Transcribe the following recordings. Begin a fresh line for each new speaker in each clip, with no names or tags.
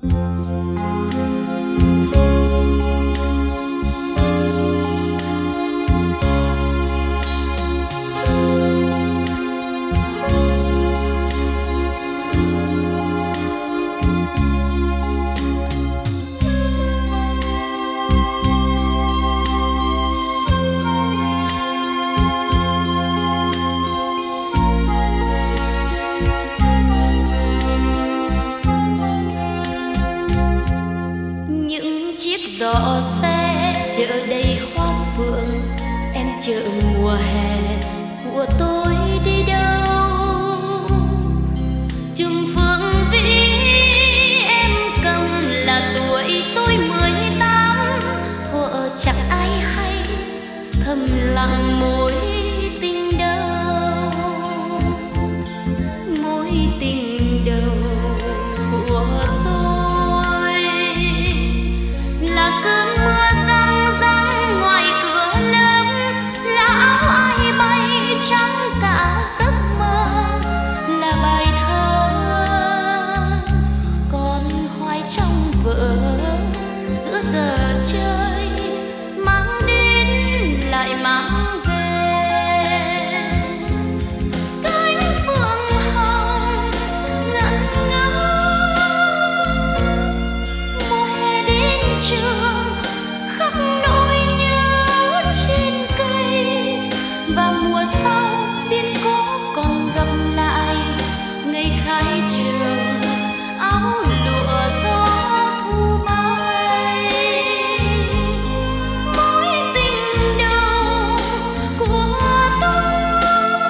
Gió xe chợ đầy hoa phượng, em chợ mùa hè của tôi đi đâu? Chùm phượng vĩ em cầm là tuổi tôi 18, thuở chẳng ai hay thầm lặng mối tình đầu, mối tình đầu của tôi là cơn mưa răng răng ngoài cửa lớp, là áo ai bay trắng cả giấc mơ, là bài thơ còn hoài trong vở giữa giờ chơi, mang đến lại mang về. Cánh phượng hồng ngẩn ngơ, mùa hè đến trường khắc nỗi nhớ trên cây, và mùa sau biết có còn gặp lại ngày khai trường, áo lụa gió thu bay. Mối tình đầu của tôi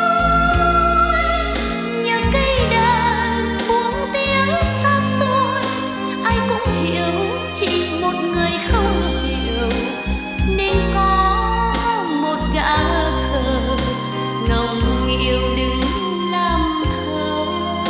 nhờ cây đàn buông tiếng xa xôi, ai cũng hiểu chỉ một người không hiểu, nên có một gã khờ ngọng nghịu đứng làm thơ.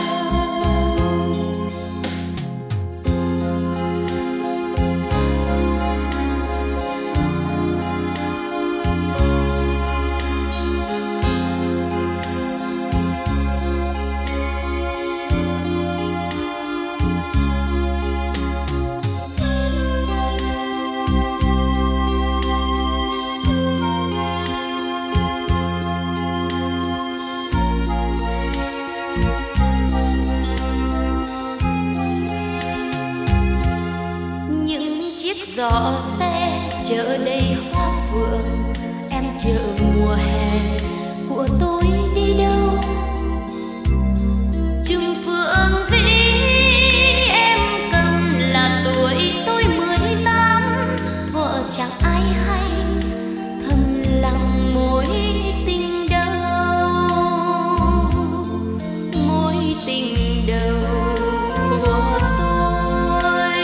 Những chiếc giỏ xe chở đầy hoa phượng, em chợ mùa hè của tôi đi đâu? Chùm phượng vĩ em cầm là tuổi tôi 18, thuở chẳng ai hay thầm lặng mối tình đầu, mối tình đầu của tôi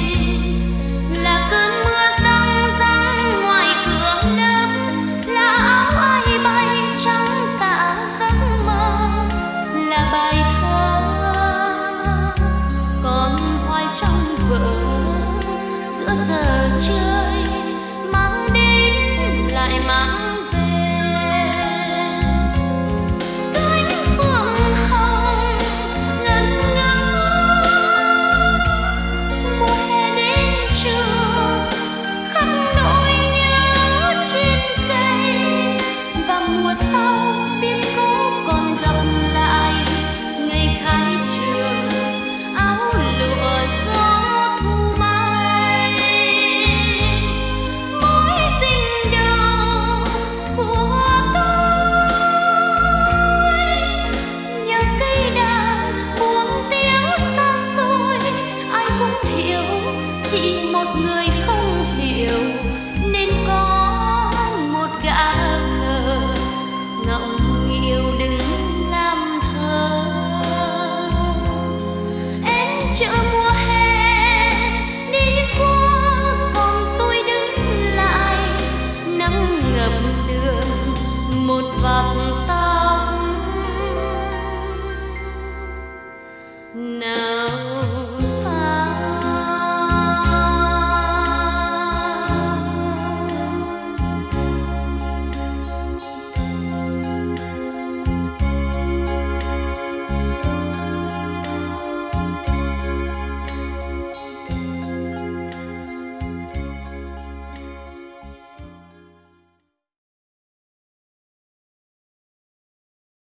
là cơn mưa răng răng ngoài cửa lớp, là áo ai bay trắng cả giấc mơ, là bài thơ còn hoài trong vở giữa giờ chơi, mang đến lại mang về. Cánh phượng hồng ngẩn ngơ, mùa hè đến trường khắc nỗi nhớ trên cây, và mùa sau biết có còn gặp lại ngày khai trường, áo lụa gió thu bay. Mối tình đầu của tôi nhờ cây đàn buông tiếng xa xôi, ai cũng hiểu chỉ một người